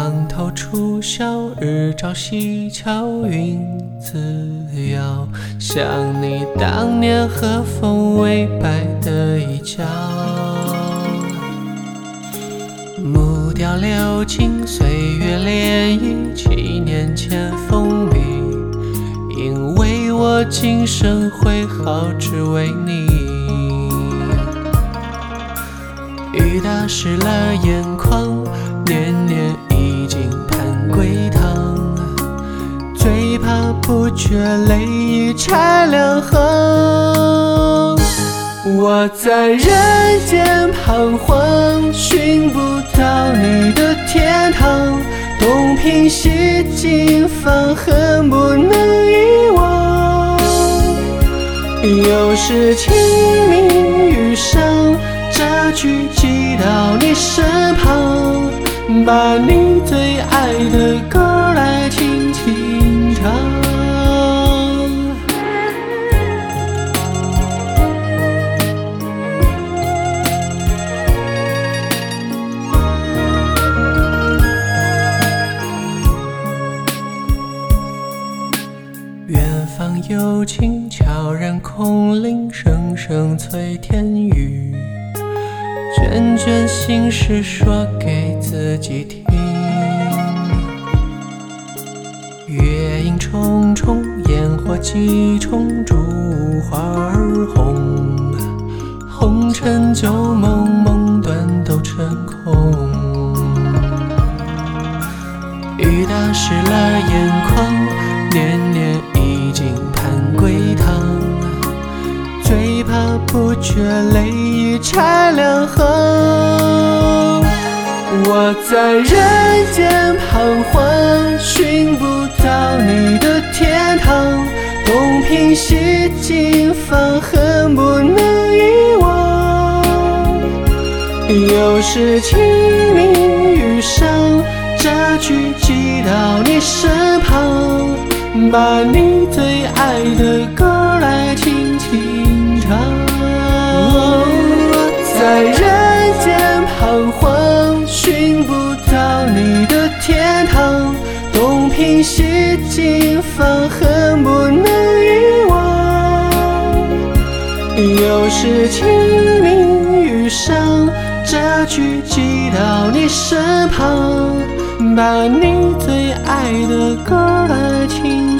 望透出晓，日照西桥云自遥，想你当年和风微摆的衣角。木雕流金，岁月涟漪，7年前风靡，因为我今生会好，只为你。雨打湿了眼眶，年年已经盼归堂，最怕不觉泪已拆两行。我在人间彷徨，寻不到你的天堂，东拼西凑，放恨不能遗忘。又是清明雨上，这句寄到你身旁，把你最爱的歌来轻轻唱。远方有情悄然空灵，声声催天雨，卷卷心事说给自己听。月影重重，烟火几重，烛花儿红，红尘旧梦，梦断都成空。雨打湿了眼眶，年年已经盼归堂，最怕不觉泪已拆两行。我在人间彷徨，寻不到你的天堂，东拼西凑，放恨不能遗忘。又是清明雨上，这句寄到你身旁，把你最爱的歌来轻轻唱。在人间彷徨，寻不到你的天堂，东拼西凑，放恨不能遗忘。又是清明雨上，这句寄到你身旁，把你最爱的歌来轻